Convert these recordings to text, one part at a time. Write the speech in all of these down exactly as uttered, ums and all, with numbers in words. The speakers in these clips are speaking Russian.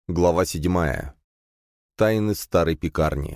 Глава седьмая. Тайны старой пекарни.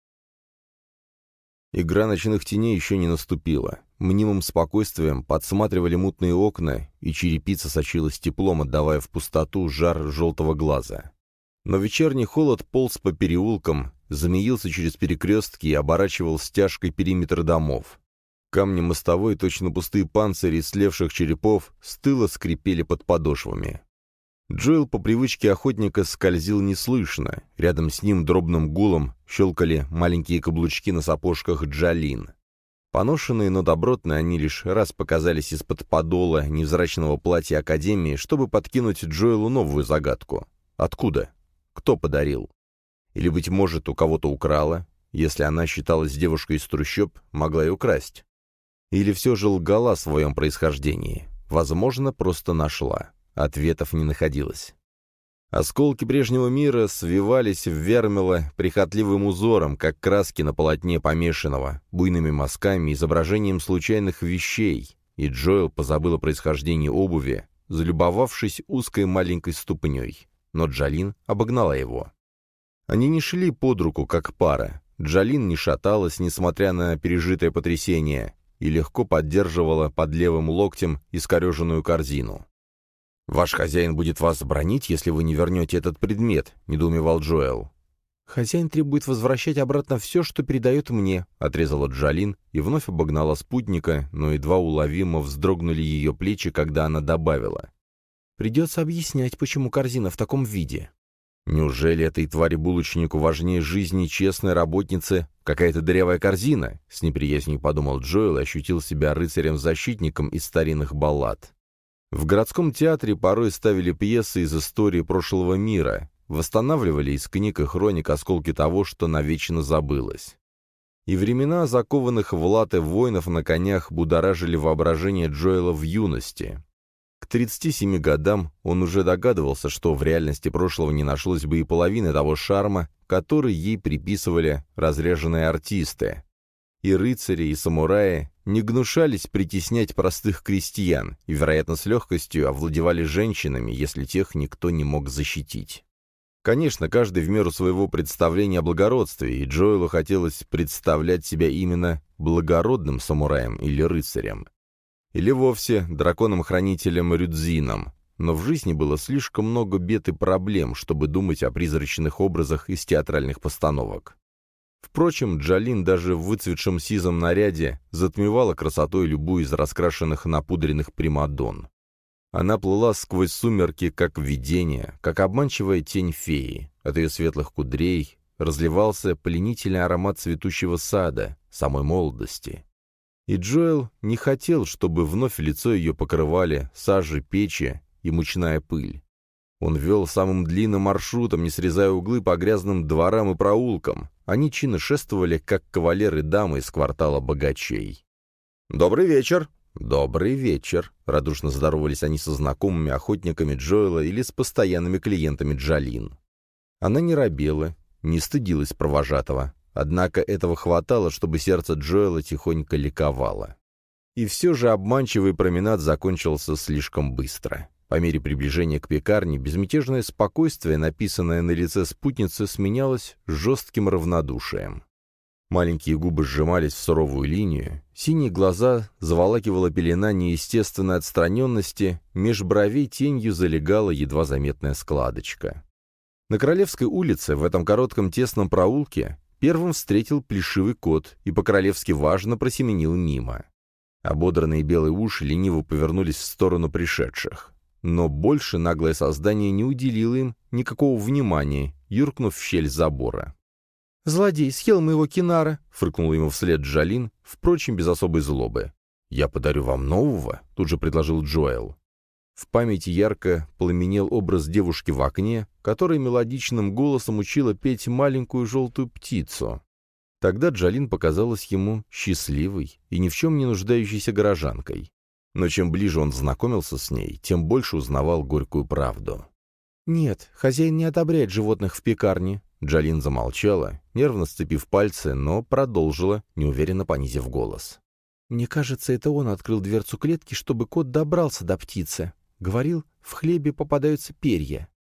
Игра ночных теней еще не наступила. Мнимым спокойствием подсматривали мутные окна, и черепица сочилась теплом, отдавая в пустоту жар желтого глаза. Но вечерний холод полз по переулкам, змеился через перекрестки и оборачивал стяжкой периметр домов. Камни мостовой, точно пустые панцири слевших черепов, стыло скрипели под подошвами. Джоэл по привычке охотника скользил неслышно. Рядом с ним дробным гулом щелкали маленькие каблучки на сапожках Джалин. Поношенные, но добротные, они лишь раз показались из-под подола невзрачного платья Академии, чтобы подкинуть Джоэлу новую загадку. Откуда? Кто подарил? Или, быть может, у кого-то украла? Если она считалась девушкой из трущоб, могла и украсть. Или все же лгала о своем происхождении? Возможно, просто нашла. Ответов не находилось. Осколки прежнего мира свивались в вермило прихотливым узором, как краски на полотне помешанного, буйными мазками, изображением случайных вещей, и Джоэл позабыл о происхождении обуви, залюбовавшись узкой маленькой ступней. Но Джалин обогнала его. Они не шли под руку, как пара. Джалин не шаталась, несмотря на пережитое потрясение, и легко поддерживала под левым локтем искореженную корзину. «Ваш хозяин будет вас бранить, если вы не вернете этот предмет», — недоумевал Джоэл. «Хозяин требует возвращать обратно все, что передает мне», — отрезала Джалин и вновь обогнала спутника, но едва уловимо вздрогнули ее плечи, когда она добавила. «Придется объяснять, почему корзина в таком виде». «Неужели этой твари-булочнику важнее жизни честной работницы какая-то дырявая корзина?» — с неприязнью подумал Джоэл и ощутил себя рыцарем-защитником из старинных баллад. В городском театре порой ставили пьесы из истории прошлого мира, восстанавливали из книг и хроник осколки того, что навечно забылось. И времена закованных в латы воинов на конях будоражили воображение Джоэла в юности. К тридцати семи годам он уже догадывался, что в реальности прошлого не нашлось бы и половины того шарма, который ей приписывали разряженные артисты. И рыцари, и самураи не гнушались притеснять простых крестьян и, вероятно, с легкостью овладевали женщинами, если тех никто не мог защитить. Конечно, каждый в меру своего представления о благородстве, и Джоэлу хотелось представлять себя именно благородным самураем или рыцарем. Или вовсе драконом-хранителем Рюдзином, но в жизни было слишком много бед и проблем, чтобы думать о призрачных образах из театральных постановок. Впрочем, Джалин даже в выцветшем сизом наряде затмевала красотой любую из раскрашенных напудренных примадонн. Она плыла сквозь сумерки, как видение, как обманчивая тень феи. От ее светлых кудрей разливался пленительный аромат цветущего сада, самой молодости. И Джоэл не хотел, чтобы вновь лицо ее покрывали сажи печи и мучная пыль. Он вел самым длинным маршрутом, не срезая углы по грязным дворам и проулкам. Они чинно шествовали, как кавалеры дамы из квартала богачей. «Добрый вечер!» «Добрый вечер!» — радушно здоровались они со знакомыми охотниками Джоэла или с постоянными клиентами Джалин. Она не робела, не стыдилась провожатого. Однако этого хватало, чтобы сердце Джоэла тихонько ликовало. И все же обманчивый променад закончился слишком быстро. По мере приближения к пекарне безмятежное спокойствие, написанное на лице спутницы, сменялось жестким равнодушием. Маленькие губы сжимались в суровую линию, синие глаза заволакивала пелена неестественной отстраненности, меж бровей тенью залегала едва заметная складочка. На Королевской улице, в этом коротком тесном проулке, первым встретил плешивый кот и по-королевски важно просеменил мимо. Ободранные белые уши лениво повернулись в сторону пришедших. Но больше наглое создание не уделило им никакого внимания, юркнув в щель забора. «Злодей съел моего кинара!» — фыркнула ему вслед Джалин, впрочем, без особой злобы. «Я подарю вам нового?» — тут же предложил Джоэл. В памяти ярко пламенел образ девушки в окне, которая мелодичным голосом учила петь маленькую желтую птицу. Тогда Джалин показалась ему счастливой и ни в чем не нуждающейся горожанкой. Но чем ближе он знакомился с ней, тем больше узнавал горькую правду. «Нет, хозяин не одобряет животных в пекарне». Джалин замолчала, нервно сцепив пальцы, но продолжила, неуверенно понизив голос. «Мне кажется, это он открыл дверцу клетки, чтобы кот добрался до птицы. Говорил, в хлебе попадаются перья.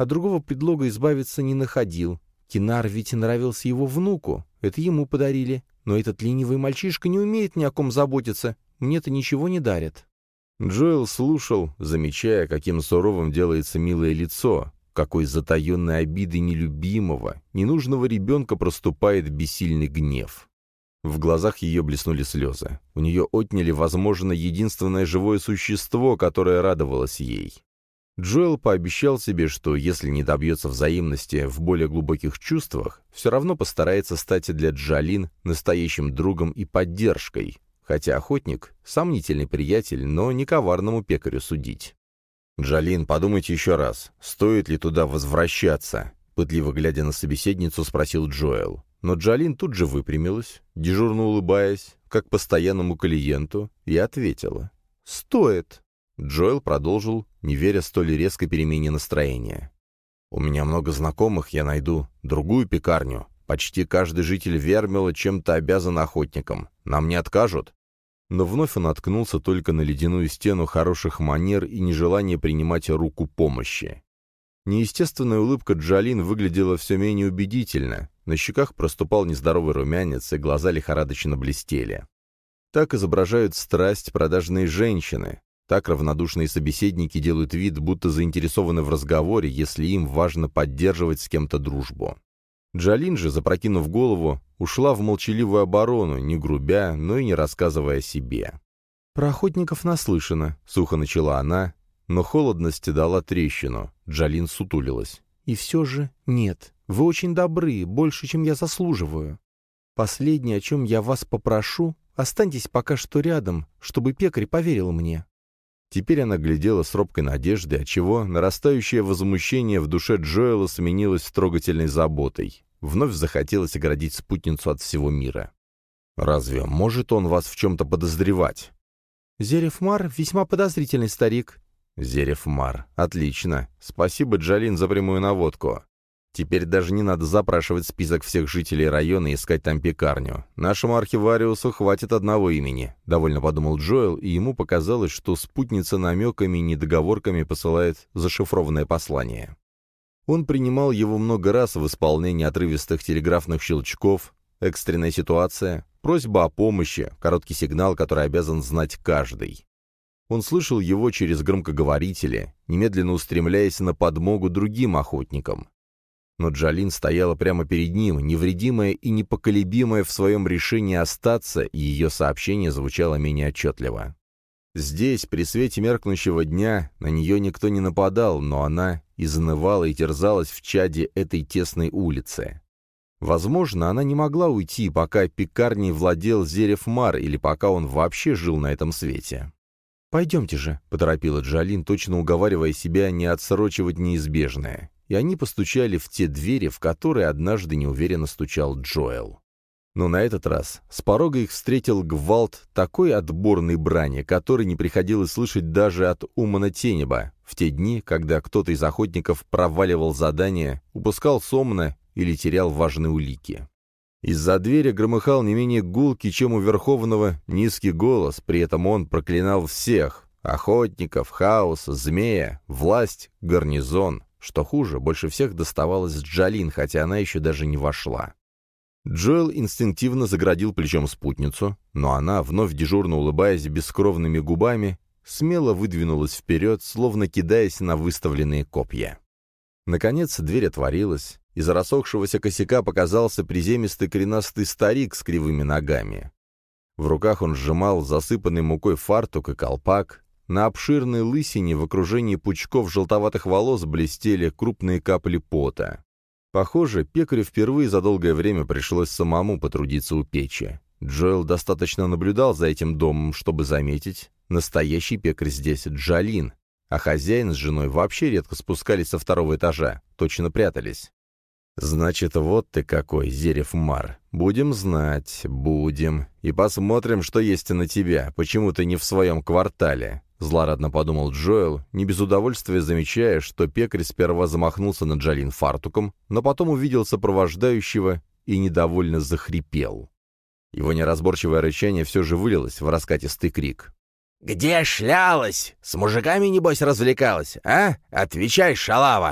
а другого предлога избавиться не находил. Кинар ведь нравился его внуку, это ему подарили. Но этот ленивый мальчишка не умеет ни о ком заботиться, мне-то ничего не дарит». Джоэл слушал, замечая, каким суровым делается милое лицо, какой затаенной обидой нелюбимого, ненужного ребенка проступает бессильный гнев. В глазах ее блеснули слезы. У нее отняли, возможно, единственное живое существо, которое радовалось ей. Джоэл пообещал себе, что если не добьется взаимности в более глубоких чувствах, все равно постарается стать для Джалин настоящим другом и поддержкой, хотя охотник — сомнительный приятель, но не коварному пекарю судить. «Джалин, подумайте еще раз, стоит ли туда возвращаться?» — пытливо глядя на собеседницу, спросил Джоэл. Но Джалин тут же выпрямилась, дежурно улыбаясь, как постоянному клиенту, и ответила: «Стоит». Джоэл продолжил, не веря столь резкой перемене настроения. «У меня много знакомых, я найду другую пекарню. Почти каждый житель Вермила чем-то обязан охотникам. Нам не откажут». Но вновь он наткнулся только на ледяную стену хороших манер и нежелание принимать руку помощи. Неестественная улыбка Джалин выглядела все менее убедительно, на щеках проступал нездоровый румянец, и глаза лихорадочно блестели. Так изображают страсть продажные женщины, так равнодушные собеседники делают вид, будто заинтересованы в разговоре, если им важно поддерживать с кем-то дружбу. Джалин же, запрокинув голову, ушла в молчаливую оборону, не грубя, но и не рассказывая о себе. «Про охотников наслышано», — сухо начала она, но холодность дала трещину. Джалин сутулилась. «И все же нет. Вы очень добры, больше, чем я заслуживаю. Последнее, о чем я вас попрошу, останьтесь пока что рядом, чтобы пекарь поверил мне». Теперь она глядела с робкой надеждой, отчего нарастающее возмущение в душе Джоэла сменилось трогательной заботой. Вновь захотелось оградить спутницу от всего мира. «Разве может он вас в чем-то подозревать?» «Зерев-Мар весьма подозрительный старик». «Зерев-Мар. Отлично. Спасибо, Джалин, за прямую наводку. Теперь даже не надо запрашивать список всех жителей района и искать там пекарню. Нашему архивариусу хватит одного имени», — довольно подумал Джоэл, и ему показалось, что спутница намеками и недоговорками посылает зашифрованное послание. Он принимал его много раз в исполнении отрывистых телеграфных щелчков, экстренная ситуация, просьба о помощи, короткий сигнал, который обязан знать каждый. Он слышал его через громкоговорители, немедленно устремляясь на подмогу другим охотникам. Но Джалин стояла прямо перед ним, невредимая и непоколебимая в своем решении остаться, и ее сообщение звучало менее отчетливо. Здесь, при свете меркнущего дня, на нее никто не нападал, но она изнывала и терзалась в чаде этой тесной улицы. Возможно, она не могла уйти, пока пекарней владел Зерев-Мар или пока он вообще жил на этом свете. «Пойдемте же», — поторопила Джалин, точно уговаривая себя не отсрочивать неизбежное. И они постучали в те двери, в которые однажды неуверенно стучал Джоэл. Но на этот раз с порога их встретил гвалт такой отборной брани, который не приходилось слышать даже от Умана Тенеба в те дни, когда кто-то из охотников проваливал задание, упускал Сомна или терял важные улики. Из-за двери громыхал не менее гулкий, чем у Верховного, низкий голос, при этом он проклинал всех — охотников, хаос, змея, власть, гарнизон. Что хуже, больше всех доставалось Джалин, хотя она еще даже не вошла. Джоэл инстинктивно заградил плечом спутницу, но она, вновь дежурно улыбаясь бескровными губами, смело выдвинулась вперед, словно кидаясь на выставленные копья. Наконец дверь отворилась, из рассохшегося косяка показался приземистый коренастый старик с кривыми ногами. В руках он сжимал засыпанный мукой фартук и колпак. На обширной лысине в окружении пучков желтоватых волос блестели крупные капли пота. Похоже, пекарю впервые за долгое время пришлось самому потрудиться у печи. Джоэл достаточно наблюдал за этим домом, чтобы заметить, настоящий пекарь здесь Джалин, а хозяин с женой вообще редко спускались со второго этажа, точно прятались. «Значит, вот ты какой, Зерев-Мар. Будем знать, будем. И посмотрим, что есть на тебя, почему ты не в своем квартале», — злорадно подумал Джоэл, не без удовольствия замечая, что пекарь сперва замахнулся на Джалин фартуком, но потом увидел сопровождающего и недовольно захрипел. Его неразборчивое рычание все же вылилось в раскатистый крик. «Где шлялась? С мужиками, небось, развлекалась, а? Отвечай, шалава!»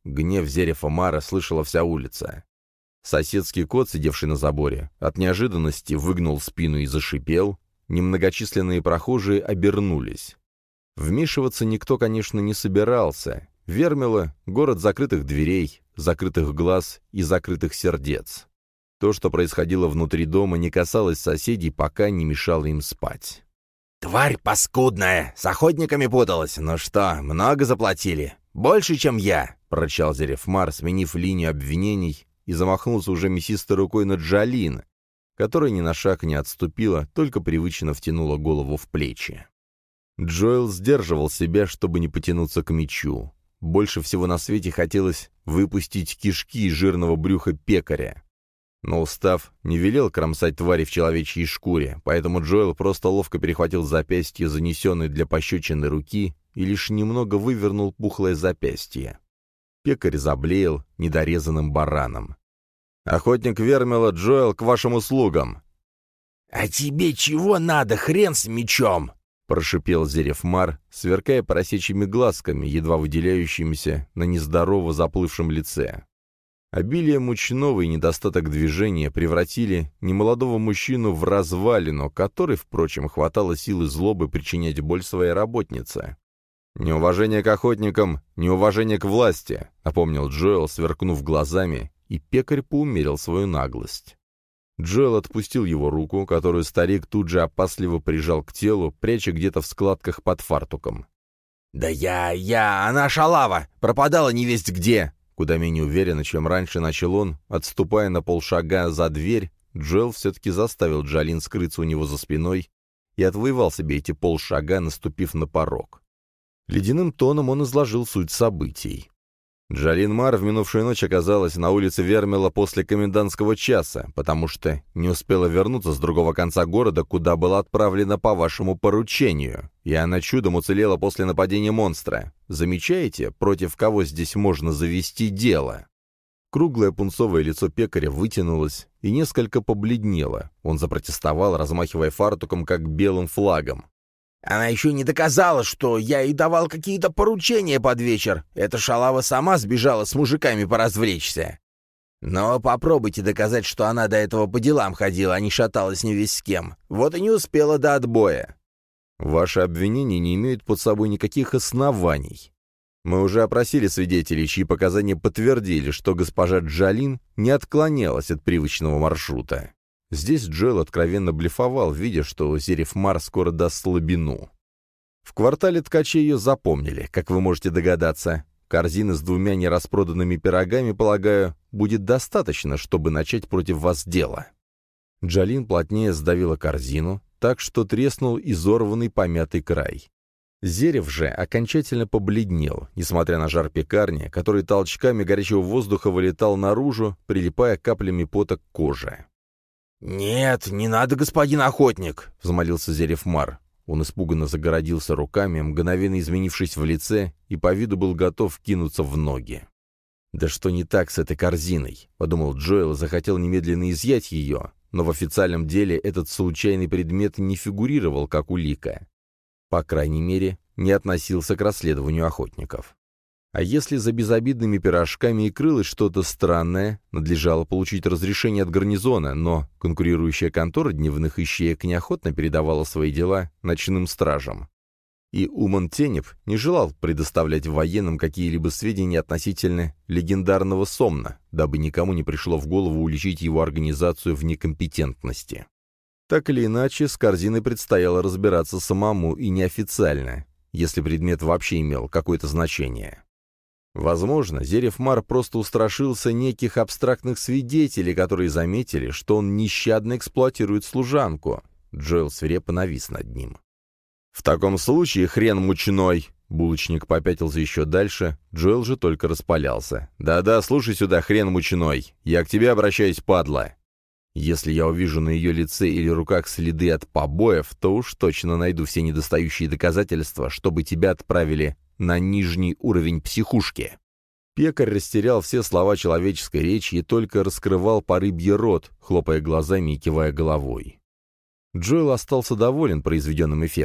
Гнев Зерефа Мара слышала вся улица. Соседский кот, сидевший на заборе, от неожиданности выгнул спину и зашипел. Немногочисленные прохожие обернулись. Вмешиваться никто, конечно, не собирался. Вермила — город закрытых дверей, закрытых глаз и закрытых сердец. То, что происходило внутри дома, не касалось соседей, пока не мешало им спать. «Тварь паскудная! С охотниками путалась! Ну что, много заплатили? Больше, чем я!» — прорычал Зереф Мар, сменив линию обвинений, и замахнулся уже мясистой рукой на Джалин, которая ни на шаг не отступила, только привычно втянула голову в плечи. Джоэл сдерживал себя, чтобы не потянуться к мечу. Больше всего на свете хотелось выпустить кишки из жирного брюха пекаря. Но устав не велел кромсать твари в человечьей шкуре, поэтому Джоэл просто ловко перехватил запястье, занесенное для пощечины руки, и лишь немного вывернул пухлое запястье. Пекарь заблеял недорезанным бараном. «Охотник Вермила, Джоэл, к вашим услугам!» «А тебе чего надо, хрен с мечом?» — прошипел Зереф Мар, сверкая поросячьими глазками, едва выделяющимися на нездорово заплывшем лице. Обилие мучного и недостаток движения превратили немолодого мужчину в развалину, которой, впрочем, хватало силы злобы причинять боль своей работнице. «Неуважение к охотникам, неуважение к власти», — напомнил Джоэл, сверкнув глазами, и пекарь поумерил свою наглость. Джоэл отпустил его руку, которую старик тут же опасливо прижал к телу, пряча где-то в складках под фартуком. «Да я... я... она шалава! Пропадала невесть где!» Куда менее уверенно, чем раньше начал он, отступая на полшага за дверь, Джоэл все-таки заставил Джалин скрыться у него за спиной и отвоевал себе эти полшага, наступив на порог. Ледяным тоном он изложил суть событий. Джалин Мар в минувшую ночь оказалась на улице Вермила после комендантского часа, потому что не успела вернуться с другого конца города, куда была отправлена по вашему поручению, и она чудом уцелела после нападения монстра. Замечаете, против кого здесь можно завести дело?» Круглое пунцовое лицо пекаря вытянулось и несколько побледнело. Он запротестовал, размахивая фартуком, как белым флагом. «Она еще не доказала, что я ей давал какие-то поручения под вечер. Эта шалава сама сбежала с мужиками поразвлечься. Но попробуйте доказать, что она до этого по делам ходила, а не шаталась ни весь с кем. Вот и не успела до отбоя». «Ваши обвинения не имеют под собой никаких оснований. Мы уже опросили свидетелей, чьи показания подтвердили, что госпожа Джалин не отклонялась от привычного маршрута». Здесь Джоэл откровенно блефовал, видя, что Зереф Мар скоро даст слабину. В квартале ткачей ее запомнили, как вы можете догадаться. Корзины с двумя нераспроданными пирогами, полагаю, будет достаточно, чтобы начать против вас дело. Джалин плотнее сдавила корзину, так что треснул изорванный помятый край. Зереф же окончательно побледнел, несмотря на жар пекарни, который толчками горячего воздуха вылетал наружу, прилипая каплями пота к коже. «Нет, не надо, господин охотник!» — взмолился Зереф Мар. Он испуганно загородился руками, мгновенно изменившись в лице, и по виду был готов кинуться в ноги. «Да что не так с этой корзиной?» — подумал Джоэл и захотел немедленно изъять ее, но в официальном деле этот случайный предмет не фигурировал как улика. По крайней мере, не относился к расследованию охотников. А если за безобидными пирожками и крылось что-то странное, надлежало получить разрешение от гарнизона, но конкурирующая контора дневных ищеек неохотно передавала свои дела ночным стражам. И Уман Тенеп не желал предоставлять военным какие-либо сведения относительно легендарного Сомна, дабы никому не пришло в голову уличить его организацию в некомпетентности. Так или иначе, с корзиной предстояло разбираться самому и неофициально, если предмет вообще имел какое-то значение. Возможно, Зереф Мар просто устрашился неких абстрактных свидетелей, которые заметили, что он нещадно эксплуатирует служанку. Джоэл свирепо навис над ним. «В таком случае, хрен мучной!» Булочник попятился еще дальше, Джоэл же только распалялся. «Да-да, слушай сюда, хрен мучной! Я к тебе обращаюсь, падла! Если я увижу на ее лице или руках следы от побоев, то уж точно найду все недостающие доказательства, чтобы тебя отправили на нижний уровень психушки». Пекарь растерял все слова человеческой речи и только раскрывал по рыбье рот, хлопая глазами и кивая головой. Джоэл остался доволен произведенным эффектом.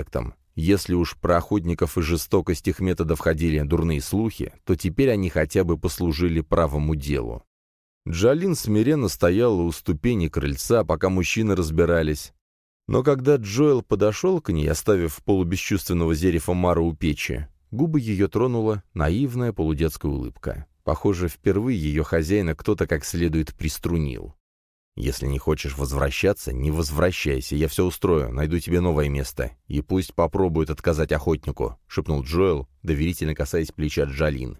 Если уж про охотников и жестокость их методов ходили дурные слухи, то теперь они хотя бы послужили правому делу. Джалин смиренно стояла у ступени крыльца, пока мужчины разбирались. Но когда Джоэл подошел к ней, оставив полубесчувственного Зерефа Мара у печи, губы ее тронула наивная полудетская улыбка. Похоже, впервые ее хозяина кто-то как следует приструнил. «Если не хочешь возвращаться, не возвращайся, я все устрою, найду тебе новое место, и пусть попробуют отказать охотнику», — шепнул Джоэл, доверительно касаясь плеча Джалин.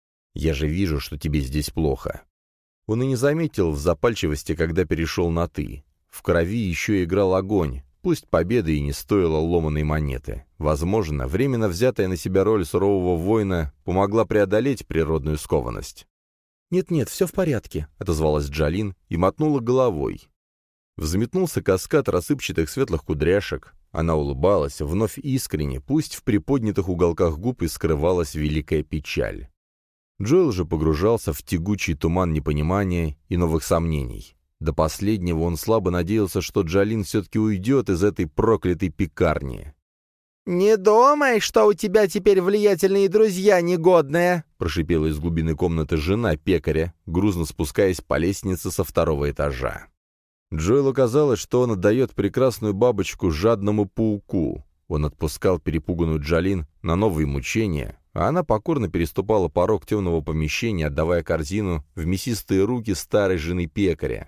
«Я же вижу, что тебе здесь плохо». Он и не заметил в запальчивости, когда перешел на «ты». В крови еще играл огонь, пусть победа и не стоила ломаной монеты. Возможно, временно взятая на себя роль сурового воина помогла преодолеть природную скованность. «Нет-нет, все в порядке», — отозвалась Джалин и мотнула головой. Взметнулся каскад рассыпчатых светлых кудряшек. Она улыбалась, вновь искренне, пусть в приподнятых уголках губ и скрывалась великая печаль. Джоэл же погружался в тягучий туман непонимания и новых сомнений. До последнего он слабо надеялся, что Джалин все-таки уйдет из этой проклятой пекарни. «Не думай, что у тебя теперь влиятельные друзья негодные!» прошипела из глубины комнаты жена пекаря, грузно спускаясь по лестнице со второго этажа. Джоэлу казалось, что он отдает прекрасную бабочку жадному пауку. Он отпускал перепуганную Джалин на новые мучения, а она покорно переступала порог темного помещения, отдавая корзину в мясистые руки старой жены пекаря.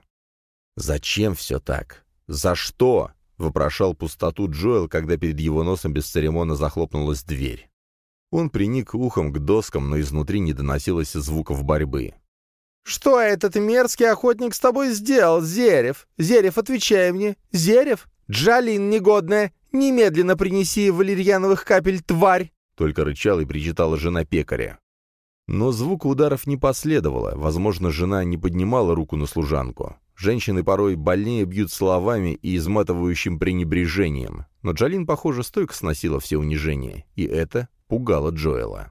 «Зачем все так? За что?» — вопрошал пустоту Джоэл, когда перед его носом бесцеремонно захлопнулась дверь. Он приник ухом к доскам, но изнутри не доносилось звуков борьбы. «Что этот мерзкий охотник с тобой сделал, Зерев? Зерев, отвечай мне! Зерев? Джалин негодная! Немедленно принеси валерьяновых капель, тварь!» Только рычала и причитала жена пекаря. Но звука ударов не последовало, возможно, жена не поднимала руку на служанку. Женщины порой больнее бьют словами и изматывающим пренебрежением, но Джалин, похоже, стойко сносила все унижения, и это пугало Джоэла.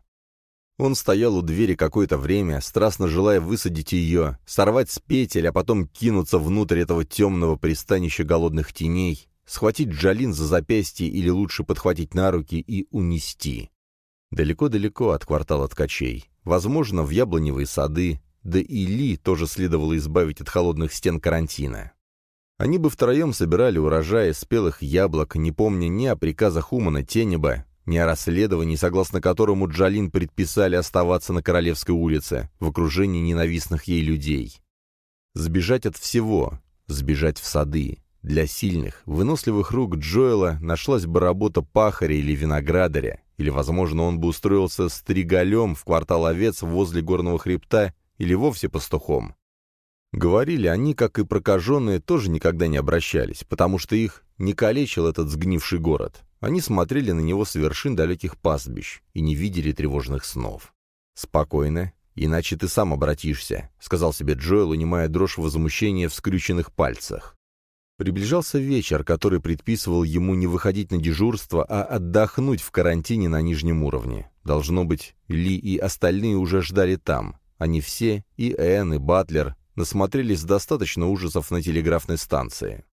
Он стоял у двери какое-то время, страстно желая высадить ее, сорвать с петель, а потом кинуться внутрь этого темного пристанища голодных теней, схватить Джалин за запястье или лучше подхватить на руки и унести. Далеко-далеко от квартала ткачей, возможно, в яблоневые сады, да и Ли тоже следовало избавить от холодных стен карантина. Они бы втроем собирали урожаи спелых яблок, не помня ни о приказах Умана Тенеба, ни о расследовании, согласно которому Джалин предписали оставаться на Королевской улице, в окружении ненавистных ей людей. Сбежать от всего, сбежать в сады. Для сильных, выносливых рук Джоэла нашлась бы работа пахаря или виноградаря, или, возможно, он бы устроился стригалем в квартал овец возле горного хребта или вовсе пастухом. Говорили, они, как и прокаженные, тоже никогда не обращались, потому что их не калечил этот сгнивший город. Они смотрели на него с вершин далеких пастбищ и не видели тревожных снов. «Спокойно, иначе ты сам обратишься», — сказал себе Джоэл, унимая дрожь возмущения в скрюченных пальцах. Приближался вечер, который предписывал ему не выходить на дежурство, а отдохнуть в карантине на нижнем уровне. Должно быть, Ли и остальные уже ждали там. Они все, и Энн, и Батлер, насмотрелись достаточно ужасов на телеграфной станции.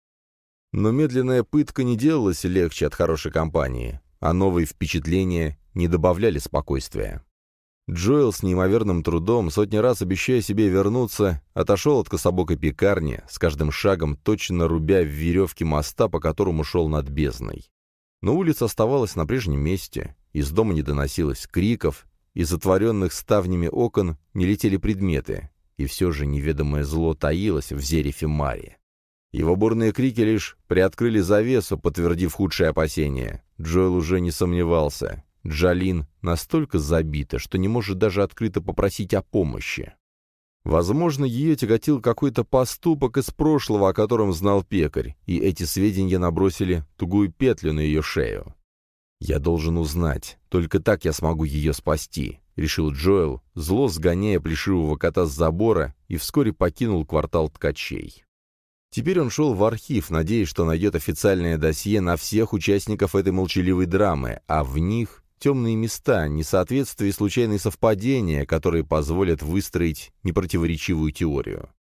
Но медленная пытка не делалась легче от хорошей компании, а новые впечатления не добавляли спокойствия. Джоэл с неимоверным трудом, сотни раз обещая себе вернуться, отошел от кособокой пекарни, с каждым шагом точно рубя в веревке моста, по которому шел над бездной. Но улица оставалась на прежнем месте, из дома не доносилось криков, из затворенных ставнями окон не летели предметы, и все же неведомое зло таилось в Зерефе Маре. Его бурные крики лишь приоткрыли завесу, подтвердив худшие опасения. Джоэл уже не сомневался. Джалин настолько забита, что не может даже открыто попросить о помощи. Возможно, ее тяготил какой-то поступок из прошлого, о котором знал пекарь, и эти сведения набросили тугую петлю на ее шею. «Я должен узнать, только так я смогу ее спасти», — решил Джоэл, зло сгоняя плешивого кота с забора, и вскоре покинул квартал ткачей. Теперь он шел в архив, надеясь, что найдет официальное досье на всех участников этой молчаливой драмы, а в них темные места, несоответствия и случайные совпадения, которые позволят выстроить непротиворечивую теорию.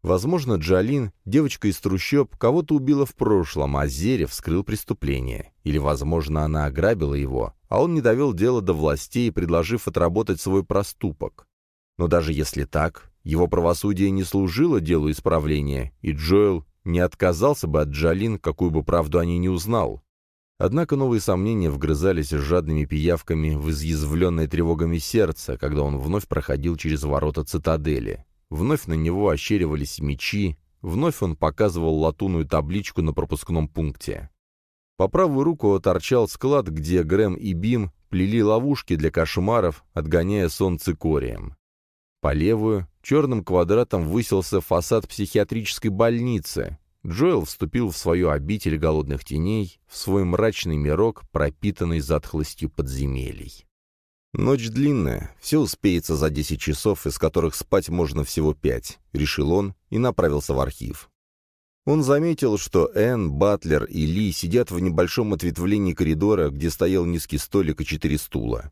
Возможно, Джалин, девочка из трущоб, кого-то убила в прошлом, а Зерев скрыл преступление. Или, возможно, она ограбила его, а он не довел дело до властей, предложив отработать свой проступок. Но даже если так, его правосудие не служило делу исправления, и Джоэл не отказался бы от Джалин, какую бы правду о ней не узнал. Однако новые сомнения вгрызались жадными пиявками в изъязвленное тревогами сердце, когда он вновь проходил через ворота цитадели. Вновь на него ощеривались мечи, вновь он показывал латунную табличку на пропускном пункте. По правую руку торчал склад, где Грэм и Бим плели ловушки для кошмаров, отгоняя сон цикорием. По левую черным квадратом высился фасад психиатрической больницы. Джоэл вступил в свою обитель голодных теней, в свой мрачный мирок, пропитанный затхлостью подземелий. «Ночь длинная, все успеется за десять часов, из которых спать можно всего пять», — решил он и направился в архив. Он заметил, что Энн, Батлер и Ли сидят в небольшом ответвлении коридора, где стоял низкий столик и четыре стула.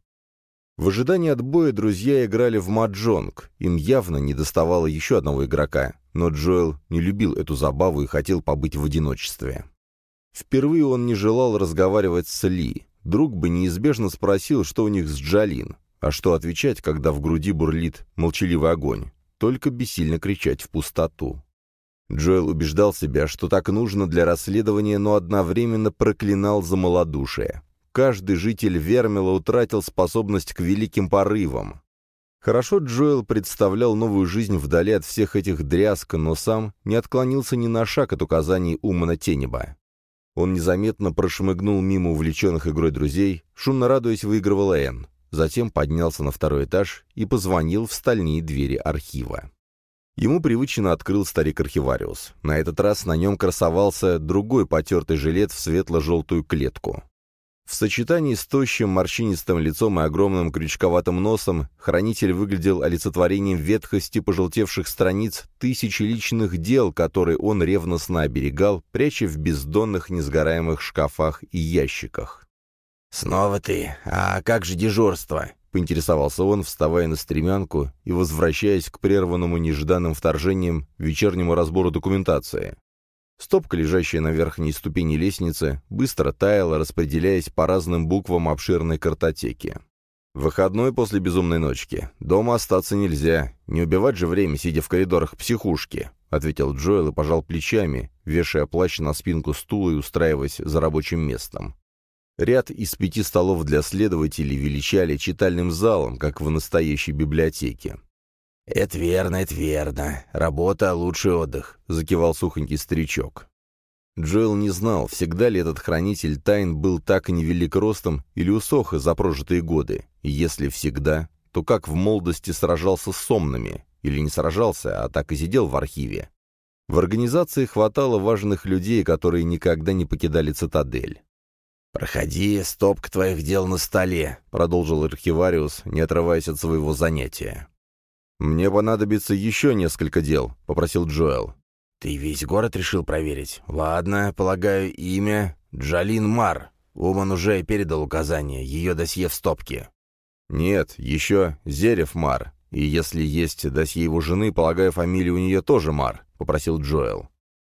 В ожидании отбоя друзья играли в маджонг, им явно недоставало еще одного игрока, но Джоэл не любил эту забаву и хотел побыть в одиночестве. Впервые он не желал разговаривать с Ли. Друг бы неизбежно спросил, что у них с Джалин, а что отвечать, когда в груди бурлит молчаливый огонь, только бессильно кричать в пустоту. Джоэл убеждал себя, что так нужно для расследования, но одновременно проклинал за малодушие. Каждый житель Вермила утратил способность к великим порывам. Хорошо Джоэл представлял новую жизнь вдали от всех этих дрязг, но сам не отклонился ни на шаг от указаний Умана Тенеба. Он незаметно прошмыгнул мимо увлеченных игрой друзей, шумно радуясь, выигрывал Энн. Затем поднялся на второй этаж и позвонил в стальные двери архива. Ему привычно открыл старик-архивариус. На этот раз на нем красовался другой потертый жилет в светло-желтую клетку. В сочетании с тощим морщинистым лицом и огромным крючковатым носом хранитель выглядел олицетворением ветхости пожелтевших страниц тысячи личных дел, которые он ревностно оберегал, пряча в бездонных несгораемых шкафах и ящиках. «Снова ты? А как же дежурство?» — поинтересовался он, вставая на стремянку и возвращаясь к прерванному нежданным вторжением вечернему разбору документации. Стопка, лежащая на верхней ступени лестницы, быстро таяла, распределяясь по разным буквам обширной картотеки. «Выходной после безумной ночки. Дома остаться нельзя. Не убивать же время, сидя в коридорах психушки», — ответил Джоэл и пожал плечами, вешая плащ на спинку стула и устраиваясь за рабочим местом. Ряд из пяти столов для следователей величали читальным залом, как в настоящей библиотеке. «Это верно, это верно. Работа — лучший отдых», — закивал сухонький старичок. Джоэл не знал, всегда ли этот хранитель тайн был так невелик ростом или усох за прожитые годы, и если всегда, то как в молодости сражался с сомнами, или не сражался, а так и сидел в архиве. В организации хватало важных людей, которые никогда не покидали цитадель. «Проходи, стопка твоих дел на столе», — продолжил архивариус, не отрываясь от своего занятия. «Мне понадобится еще несколько дел», — попросил Джоэл. «Ты весь город решил проверить? Ладно, полагаю, имя Джалин Мар. Уман уже передал указание, ее досье в стопке». «Нет, еще Зерев Мар. И если есть досье его жены, полагаю, фамилия у нее тоже Мар», — попросил Джоэл.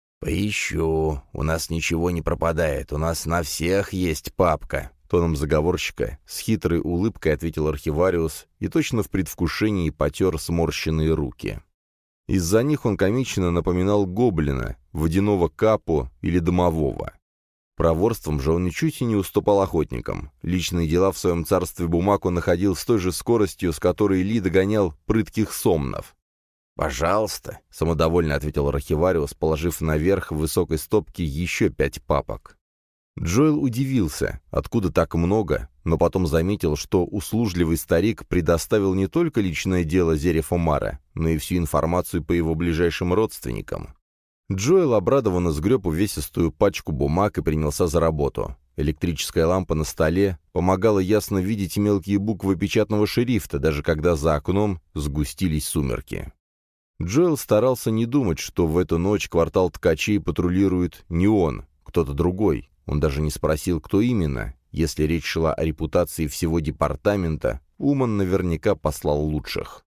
«Поищу. У нас ничего не пропадает. У нас на всех есть папка», — тоном заговорщика с хитрой улыбкой ответил архивариус и точно в предвкушении потер сморщенные руки. Из-за них он комично напоминал гоблина, водяного капу или домового. Проворством же он ничуть и не уступал охотникам. Личные дела в своем царстве бумаг он находил с той же скоростью, с которой Ли догонял прытких сомнов. «Пожалуйста», — самодовольно ответил архивариус, положив наверх в высокой стопке еще пять папок. Джоэл удивился, откуда так много, но потом заметил, что услужливый старик предоставил не только личное дело Зерефа Мара, но и всю информацию по его ближайшим родственникам. Джоэл обрадованно сгреб увесистую пачку бумаг и принялся за работу. Электрическая лампа на столе помогала ясно видеть мелкие буквы печатного шрифта, даже когда за окном сгустились сумерки. Джоэл старался не думать, что в эту ночь квартал ткачей патрулирует не он, кто-то другой. Он даже не спросил, кто именно. Если речь шла о репутации всего департамента, Уман наверняка послал лучших.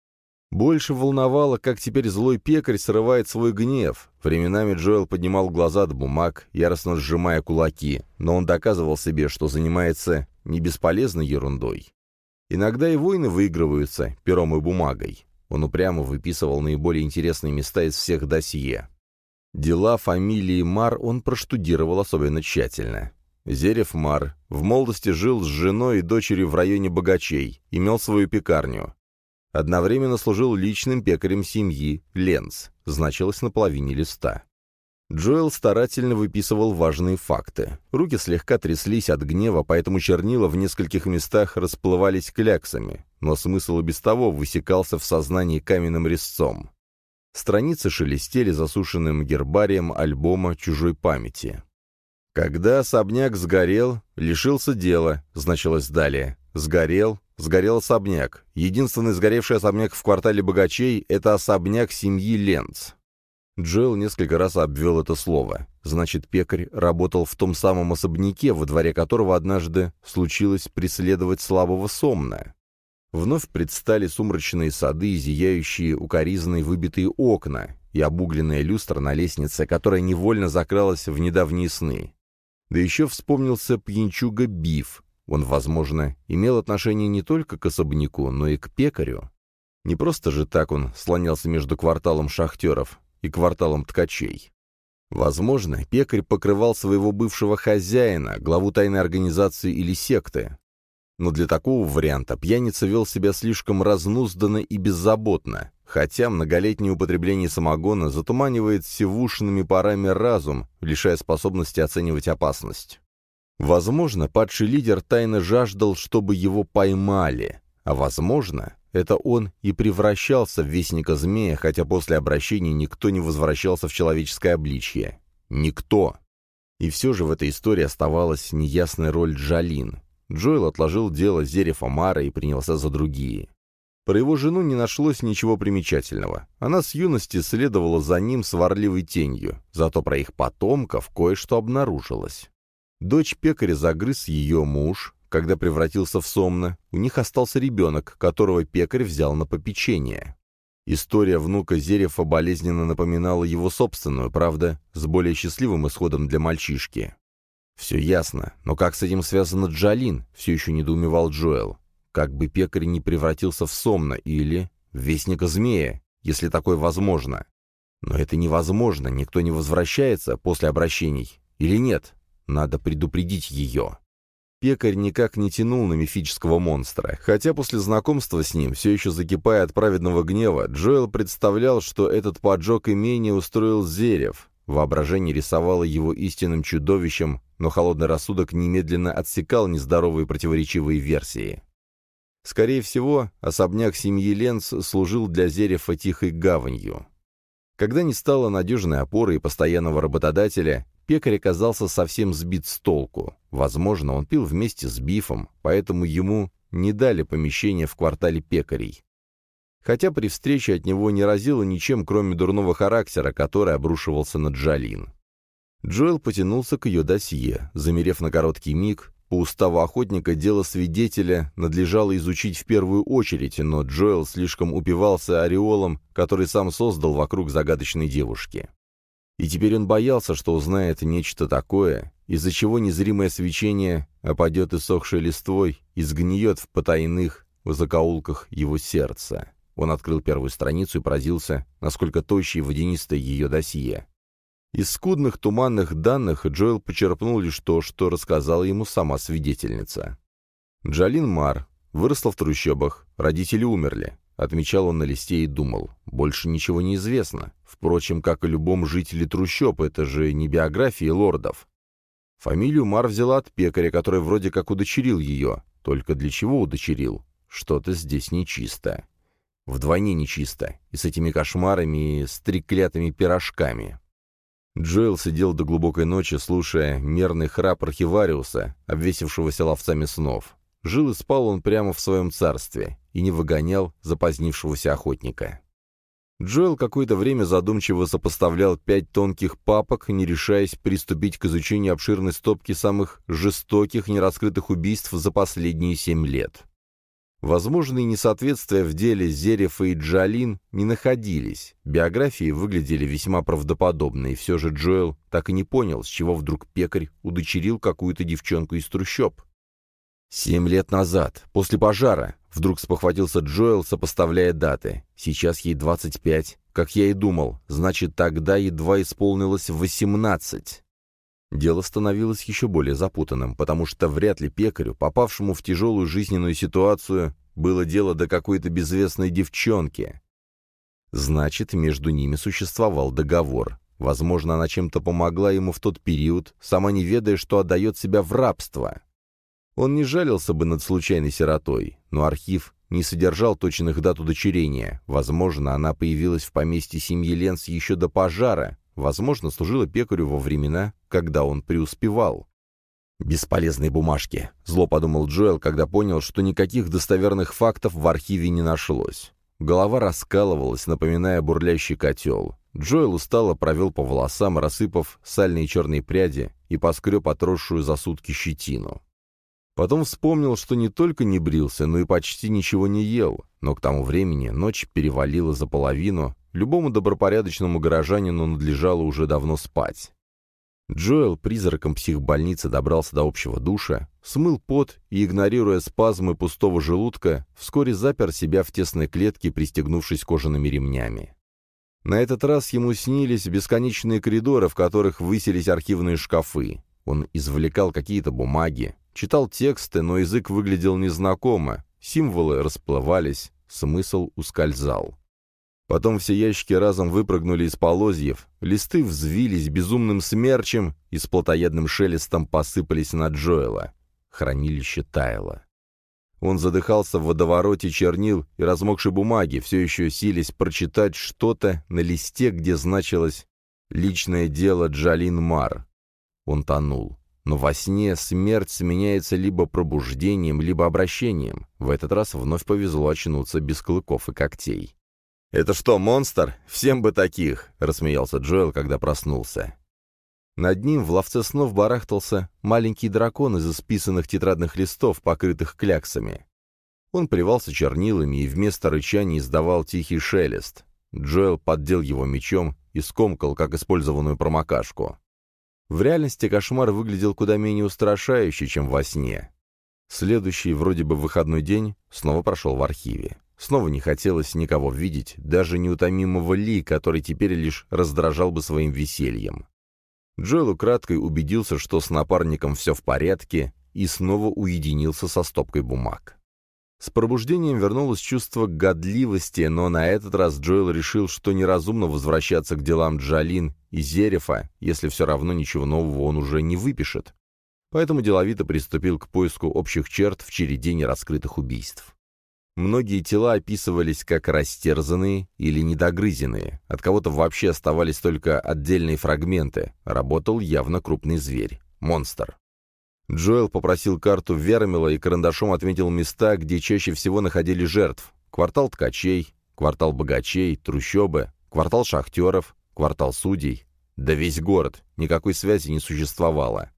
Больше волновало, как теперь злой пекарь срывает свой гнев. Временами Джоэл поднимал глаза от бумаг, яростно сжимая кулаки, но он доказывал себе, что занимается не бесполезной ерундой. Иногда и войны выигрываются пером и бумагой. Он упрямо выписывал наиболее интересные места из всех досье. Дела фамилии Мар он проштудировал особенно тщательно. Зерев Мар в молодости жил с женой и дочерью в районе богачей, имел свою пекарню. Одновременно служил личным пекарем семьи Ленц, значилось на половине листа. Джоэл старательно выписывал важные факты. Руки слегка тряслись от гнева, поэтому чернила в нескольких местах расплывались кляксами, но смысл и без того высекался в сознании каменным резцом. Страницы шелестели засушенным гербарием альбома чужой памяти. Когда особняк сгорел, лишился дела, значилось далее. Сгорел, сгорел особняк. Единственный сгоревший особняк в квартале богачей — это особняк семьи Ленц. Джоэл несколько раз обвел это слово. Значит, пекарь работал в том самом особняке, во дворе которого однажды случилось преследовать слабого Сомна. Вновь предстали сумрачные сады и зияющие укоризной выбитые окна, и обугленная люстра на лестнице, которая невольно закралась в недавние сны. Да еще вспомнился пьянчуга Биф. Он, возможно, имел отношение не только к особняку, но и к пекарю. Не просто же так он слонялся между кварталом шахтеров и кварталом ткачей. Возможно, пекарь покрывал своего бывшего хозяина, главу тайной организации или секты. Но для такого варианта пьяница вел себя слишком разнузданно и беззаботно, хотя многолетнее употребление самогона затуманивает сивушными парами разум, лишая способности оценивать опасность. Возможно, падший лидер тайно жаждал, чтобы его поймали, а возможно, это он и превращался в вестника змея, хотя после обращения никто не возвращался в человеческое обличье. Никто. И все же в этой истории оставалась неясная роль Джалин. Джоэл отложил дело Зерефа Мара и принялся за другие. Про его жену не нашлось ничего примечательного. Она с юности следовала за ним сварливой тенью, зато про их потомков кое-что обнаружилось. Дочь пекаря загрыз ее муж, когда превратился в Сомна, у них остался ребенок, которого пекарь взял на попечение. История внука Зерефа болезненно напоминала его собственную, правда, с более счастливым исходом для мальчишки. «Все ясно, но как с этим связана Джалин?» — все еще недоумевал Джоэл. Как бы пекарь не превратился в Сомна или в вестника змея, если такое возможно. Но это невозможно, никто не возвращается после обращений. Или нет? Надо предупредить ее. Пекарь никак не тянул на мифического монстра, хотя после знакомства с ним, все еще закипая от праведного гнева, Джоэл представлял, что этот поджог имения устроил Зерев. Воображение рисовало его истинным чудовищем, но холодный рассудок немедленно отсекал нездоровые противоречивые версии. Скорее всего, особняк семьи Ленц служил для Зерефа тихой гаванью. Когда не стало надежной опоры и постоянного работодателя, пекарь оказался совсем сбит с толку. Возможно, он пил вместе с Бифом, поэтому ему не дали помещение в квартале пекарей. Хотя при встрече от него не разило ничем, кроме дурного характера, который обрушивался на Джалин. Джоэл потянулся к ее досье, замерев на короткий миг. По уставу охотника дело свидетеля надлежало изучить в первую очередь, но Джоэл слишком упивался ореолом, который сам создал вокруг загадочной девушки. И теперь он боялся, что узнает нечто такое, из-за чего незримое свечение опадет иссохшей листвой и сгниет в потайных закоулках его сердца. Он открыл первую страницу и поразился, насколько тощей и водянистой ее досье. Из скудных туманных данных Джоэл почерпнул лишь то, что рассказала ему сама свидетельница. Джалин Мар выросла в трущобах, родители умерли. Отмечал он на листе и думал, больше ничего не известно. Впрочем, как и любому жителю трущоб, это же не биографии лордов. Фамилию Мар взяла от пекаря, который вроде как удочерил ее. Только для чего удочерил? Что-то здесь нечисто. Вдвойне нечисто. И с этими кошмарами, и с треклятыми пирожками. Джоэл сидел до глубокой ночи, слушая мерный храп архивариуса, обвесившегося ловцами снов. Жил и спал он прямо в своем царстве и не выгонял запозднившегося охотника. Джоэл какое-то время задумчиво сопоставлял пять тонких папок, не решаясь приступить к изучению обширной стопки самых жестоких нераскрытых убийств за последние семь лет. Возможные несоответствия в деле Зерефа и Джалин не находились, биографии выглядели весьма правдоподобно, и все же Джоэл так и не понял, с чего вдруг пекарь удочерил какую-то девчонку из трущоб. Семь лет назад, после пожара, вдруг спохватился Джоэл, сопоставляя даты. Сейчас ей двадцать пять, как я и думал, значит, тогда едва исполнилось восемнадцать. Дело становилось еще более запутанным, потому что вряд ли пекарю, попавшему в тяжелую жизненную ситуацию, было дело до какой-то безвестной девчонки. Значит, между ними существовал договор. Возможно, она чем-то помогла ему в тот период, сама не ведая, что отдает себя в рабство. Он не жалился бы над случайной сиротой, но архив не содержал точных дат удочерения. Возможно, она появилась в поместье семьи Ленц еще до пожара, возможно, служила пекарю во времена, когда он преуспевал. «Бесполезные бумажки», — зло подумал Джоэл, когда понял, что никаких достоверных фактов в архиве не нашлось. Голова раскалывалась, напоминая бурлящий котел. Джоэл устало провел по волосам, рассыпав сальные черные пряди, и поскреб отросшую за сутки щетину. Потом вспомнил, что не только не брился, но и почти ничего не ел, но к тому времени ночь перевалила за половину, любому добропорядочному горожанину надлежало уже давно спать. Джоэл призраком психбольницы добрался до общего душа, смыл пот и, игнорируя спазмы пустого желудка, вскоре запер себя в тесной клетке, пристегнувшись кожаными ремнями. На этот раз ему снились бесконечные коридоры, в которых высились архивные шкафы. Он извлекал какие-то бумаги, читал тексты, но язык выглядел незнакомо, символы расплывались, смысл ускользал. Потом все ящики разом выпрыгнули из полозьев, листы взвились безумным смерчем и с плотоядным шелестом посыпались на Джоэла. Хранилище таяло. Он задыхался в водовороте чернил и размокшей бумаги, все еще силясь прочитать что-то на листе, где значилось «Личное дело Джалин Мар». Он тонул. Но во сне смерть сменяется либо пробуждением, либо обращением. В этот раз вновь повезло очнуться без клыков и когтей. «Это что, монстр? Всем бы таких!» — рассмеялся Джоэл, когда проснулся. Над ним в ловце снов барахтался маленький дракон из исписанных тетрадных листов, покрытых кляксами. Он плевался чернилами и вместо рычания издавал тихий шелест. Джоэл поддел его мечом и скомкал, как использованную промокашку. В реальности кошмар выглядел куда менее устрашающе, чем во сне. Следующий, вроде бы выходной день, снова прошел в архиве. Снова не хотелось никого видеть, даже неутомимого Ли, который теперь лишь раздражал бы своим весельем. Джоэл украдкой убедился, что с напарником все в порядке, и снова уединился со стопкой бумаг. С пробуждением вернулось чувство годливости, но на этот раз Джоэл решил, что неразумно возвращаться к делам Джалин и Зерефа, если все равно ничего нового он уже не выпишет. Поэтому деловито приступил к поиску общих черт в череде нераскрытых убийств. Многие тела описывались как растерзанные или недогрызенные, от кого-то вообще оставались только отдельные фрагменты, работал явно крупный зверь, монстр. Джоэл попросил карту Вермила и карандашом отметил места, где чаще всего находили жертв. Квартал ткачей, квартал богачей, трущобы, квартал шахтеров, квартал судей. Да весь город, никакой связи не существовало.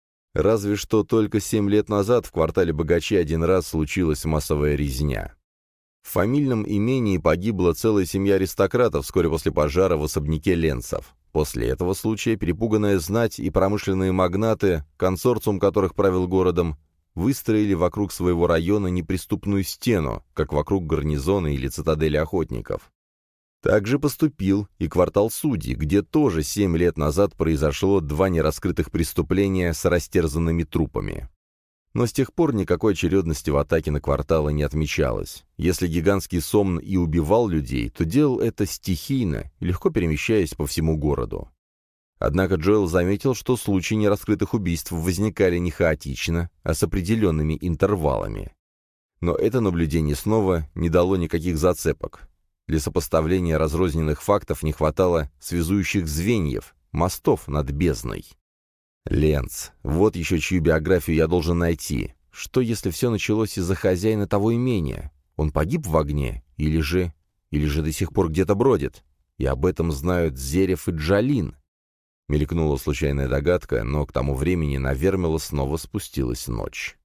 Разве что только семь лет назад в квартале богачей один раз случилась массовая резня. В фамильном имении погибла целая семья аристократов вскоре после пожара в особняке Ленцев. После этого случая перепуганная знать и промышленные магнаты, консорциум которых правил городом, выстроили вокруг своего района неприступную стену, как вокруг гарнизона или цитадели охотников. Так же поступил и квартал судей, где тоже семь лет назад произошло два нераскрытых преступления с растерзанными трупами. Но с тех пор никакой очередности в атаке на кварталы не отмечалось. Если гигантский Сомн и убивал людей, то делал это стихийно, легко перемещаясь по всему городу. Однако Джоэл заметил, что случаи нераскрытых убийств возникали не хаотично, а с определенными интервалами. Но это наблюдение снова не дало никаких зацепок. Для сопоставления разрозненных фактов не хватало связующих звеньев, мостов над бездной. Ленц. Вот еще чью биографию я должен найти. Что, если все началось из-за хозяина того имения? Он погиб в огне? Или же... Или же до сих пор где-то бродит? И об этом знают Зереф и Джалин. Мелькнула случайная догадка, но к тому времени на Вермила снова спустилась ночь.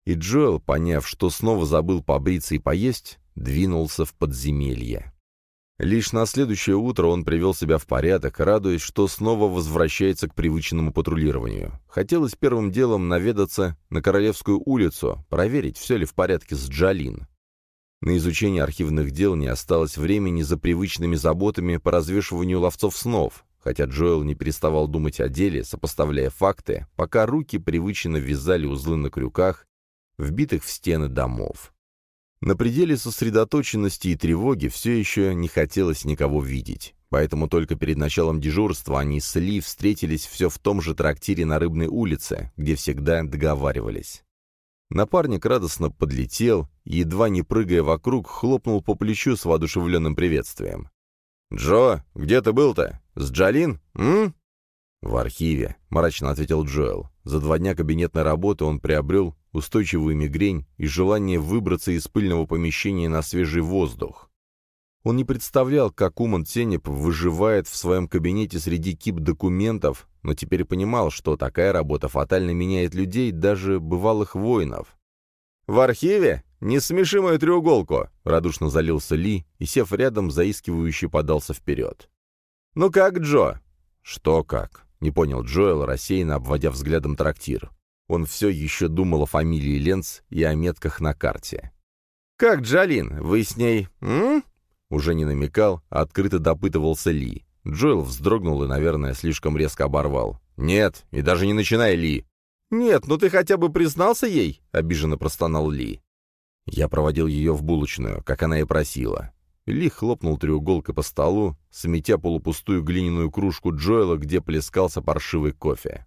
И Джоэл, поняв, что снова забыл побриться и поесть, двинулся в подземелье. Лишь на следующее утро он привел себя в порядок, радуясь, что снова возвращается к привычному патрулированию. Хотелось первым делом наведаться на Королевскую улицу, проверить, все ли в порядке с Джалин. На изучение архивных дел не осталось времени за привычными заботами по развешиванию ловцов снов, хотя Джоэл не переставал думать о деле, сопоставляя факты, пока руки привычно вязали узлы на крюках, вбитых в стены домов. На пределе сосредоточенности и тревоги все еще не хотелось никого видеть, поэтому только перед началом дежурства они с Ли встретились все в том же трактире на Рыбной улице, где всегда договаривались. Напарник радостно подлетел и, едва не прыгая вокруг, хлопнул по плечу с воодушевленным приветствием. «Джо, где ты был-то? С Джалин? М?» «В архиве», — мрачно ответил Джоэл. За два дня кабинетной работы он приобрел устойчивую мигрень и желание выбраться из пыльного помещения на свежий воздух. Он не представлял, как Уман Тенеп выживает в своем кабинете среди кип документов, но теперь понимал, что такая работа фатально меняет людей, даже бывалых воинов. «В архиве? Не смеши мою треуголку!» — радушно залился Ли и, сев рядом, заискивающе подался вперед. «Ну как, Джо?» «Что как?» — не понял Джоэл, рассеянно обводя взглядом трактир. Он все еще думал о фамилии Ленц и о метках на карте. «Как Джалин? Вы с ней... М?» Уже не намекал, а открыто допытывался Ли. Джоэл вздрогнул и, наверное, слишком резко оборвал. «Нет, и даже не начинай, Ли!» «Нет, ну ты хотя бы признался ей?» — обиженно простонал Ли. Я проводил ее в булочную, как она и просила. Ли хлопнул треуголкой по столу, сметя полупустую глиняную кружку Джоэла, где плескался паршивый кофе.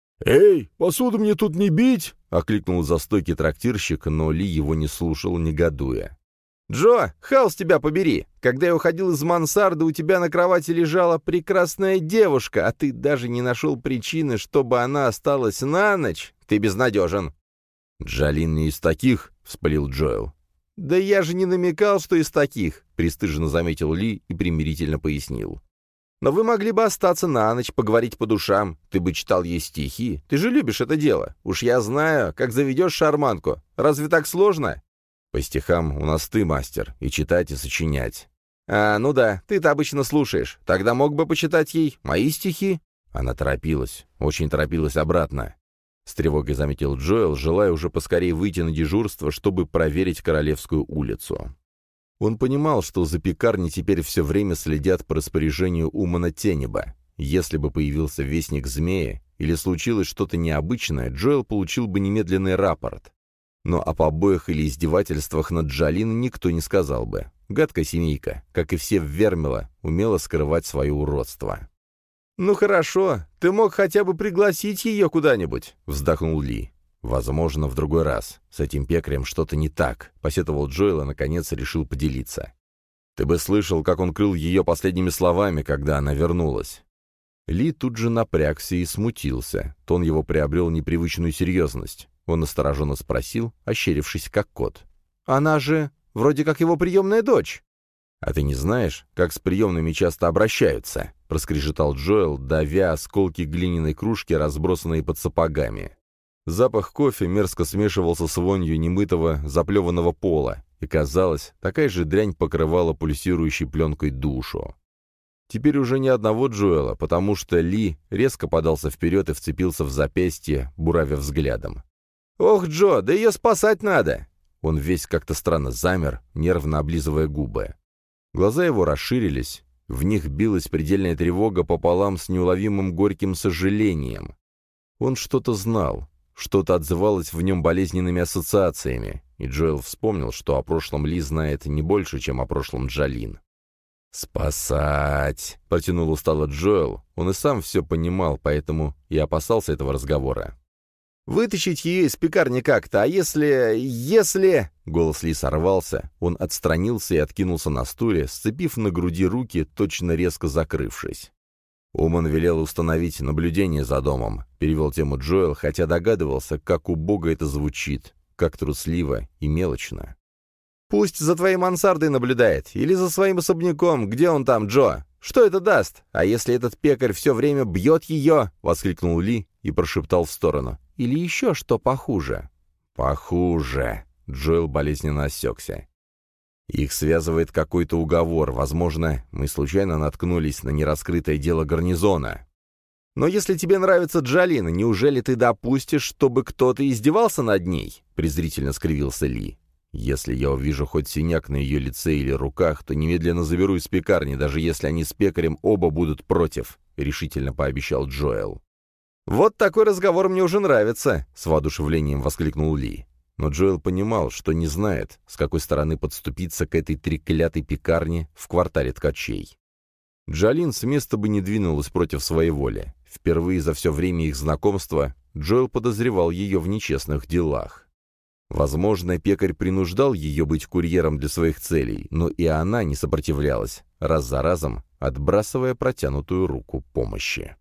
«Эй, посуду мне тут не бить!» — окликнул за стойки трактирщик, но Ли его не слушал, негодуя. «Джо, хаос тебя побери! Когда я уходил из мансарды, у тебя на кровати лежала прекрасная девушка, а ты даже не нашел причины, чтобы она осталась на ночь. Ты безнадежен!» «Джалин не из таких!» — вспылил Джоэл. «Да я же не намекал, что из таких!» — пристыженно заметил Ли и примирительно пояснил. «Но вы могли бы остаться на ночь, поговорить по душам. Ты бы читал ей стихи. Ты же любишь это дело. Уж я знаю, как заведешь шарманку. Разве так сложно?» «По стихам у нас ты мастер, и читать, и сочинять». «А, ну да, ты-то обычно слушаешь. Тогда мог бы почитать ей мои стихи?» Она торопилась, очень торопилась обратно. С тревогой заметил Джоэл, желая уже поскорее выйти на дежурство, чтобы проверить Королевскую улицу. Он понимал, что за пекарни теперь все время следят по распоряжению Умана Тенеба. Если бы появился вестник змея или случилось что-то необычное, Джоэл получил бы немедленный рапорт. Но о побоях или издевательствах над Джалин никто не сказал бы. Гадкая семейка, как и все в Вермила, умела скрывать свое уродство. «Ну хорошо, ты мог хотя бы пригласить ее куда-нибудь», — вздохнул Ли. «Возможно, в другой раз. С этим пекарем что-то не так», — посетовал Джоэл и, наконец, решил поделиться. «Ты бы слышал, как он крыл ее последними словами, когда она вернулась». Ли тут же напрягся и смутился. Тон его приобрел непривычную серьезность. Он настороженно спросил, ощерившись как кот. «Она же вроде как его приемная дочь». «А ты не знаешь, как с приемными часто обращаются?» — проскрежетал Джоэл, давя осколки глиняной кружки, разбросанные под сапогами. Запах кофе мерзко смешивался с вонью немытого, заплеванного пола, и, казалось, такая же дрянь покрывала пульсирующей пленкой душу. Теперь уже ни одного Джоэла, потому что Ли резко подался вперед и вцепился в запястье, буравя взглядом. «Ох, Джо, да ее спасать надо!» Он весь как-то странно замер, нервно облизывая губы. Глаза его расширились, в них билась предельная тревога пополам с неуловимым горьким сожалением. Он что-то знал, что-то отзывалось в нем болезненными ассоциациями, и Джоэл вспомнил, что о прошлом Ли знает не больше, чем о прошлом Джалин. «Спасать!» — протянул устало Джоэл. Он и сам все понимал, поэтому и опасался этого разговора. «Вытащить ее из пекарни как-то, а если... если...» Голос Ли сорвался, он отстранился и откинулся на стуле, сцепив на груди руки, точно резко закрывшись. «Уман велел установить наблюдение за домом», — перевел тему Джоэл, хотя догадывался, как убого это звучит, как трусливо и мелочно. «Пусть за твоей мансардой наблюдает, или за своим особняком, где он там, Джо? Что это даст? А если этот пекарь все время бьет ее?» — воскликнул Ли и прошептал в сторону. «Или еще что похуже?» «Похуже», — Джоэл болезненно осекся. «Их связывает какой-то уговор. Возможно, мы случайно наткнулись на нераскрытое дело гарнизона». «Но если тебе нравится Джалина, неужели ты допустишь, чтобы кто-то издевался над ней?» — презрительно скривился Ли. «Если я увижу хоть синяк на ее лице или руках, то немедленно заберу из пекарни, даже если они с пекарем оба будут против», — решительно пообещал Джоэл. «Вот такой разговор мне уже нравится», — с воодушевлением воскликнул Ли. Но Джоэл понимал, что не знает, с какой стороны подступиться к этой треклятой пекарне в квартале ткачей. Джалин с места бы не двинулась против своей воли. Впервые за все время их знакомства Джоэл подозревал ее в нечестных делах. Возможно, пекарь принуждал ее быть курьером для своих целей, но и она не сопротивлялась, раз за разом отбрасывая протянутую руку помощи.